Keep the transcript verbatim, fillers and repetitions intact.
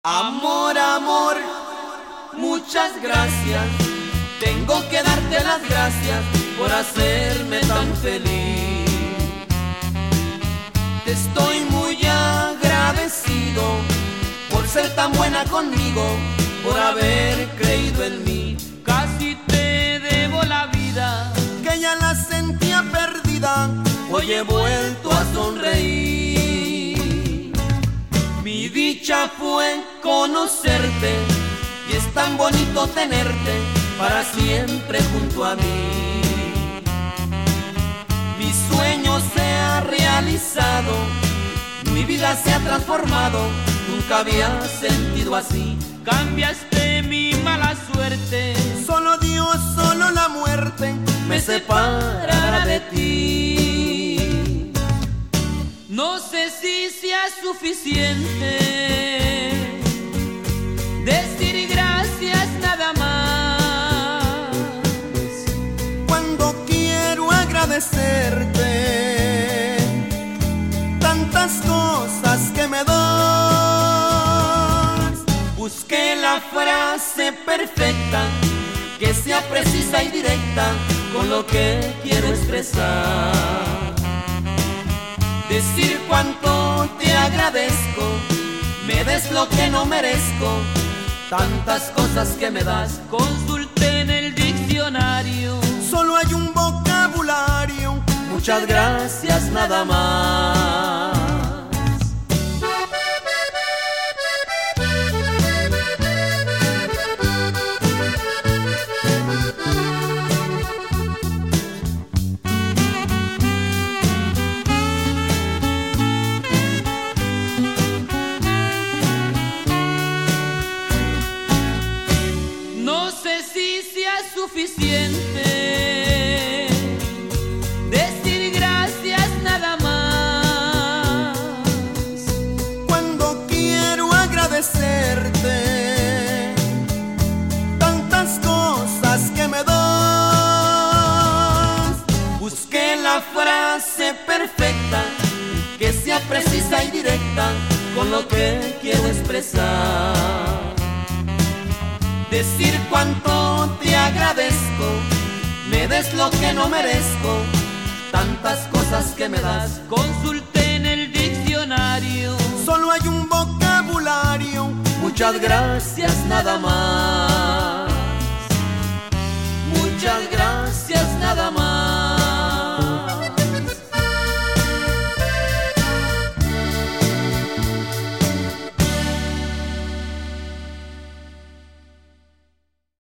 Amor, amor, muchas gracias. Tengo que darte las gracias por hacerme tan feliz. Te estoy muy agradecido por ser tan buena conmigo, por haber creído en mí. Casi te debo la vida, que ya la sentía perdida, hoy he vuelto a sonreír. Mi dicha fue conocerte y es tan bonito tenerte para siempre junto a mí. Mi sueño se ha realizado, mi vida se ha transformado, nunca había sentido así. Cambiaste mi mala suerte, solo Dios, solo la muerte me separará de ti. No sé si sea suficiente decir gracias nada más, cuando quiero agradecerte tantas cosas que me das. Busqué la frase perfecta, que sea precisa y directa con lo que quiero expresar. Decir cuánto te agradezco, me des lo que no merezco, tantas cosas que me das. Consulté en el diccionario, solo hay un vocabulario, muchas gracias nada más. no sé si sea suficiente decir gracias nada más, cuando quiero agradecerte tantas cosas que me das. Busqué la frase perfecta, que sea precisa y directa con lo que quiero expresar. Decir cuánto te agradezco, me des lo que no merezco, tantas cosas que me das. Consulté en el diccionario, solo hay un vocabulario, muchas gracias nada más. Muchas gracias nada más.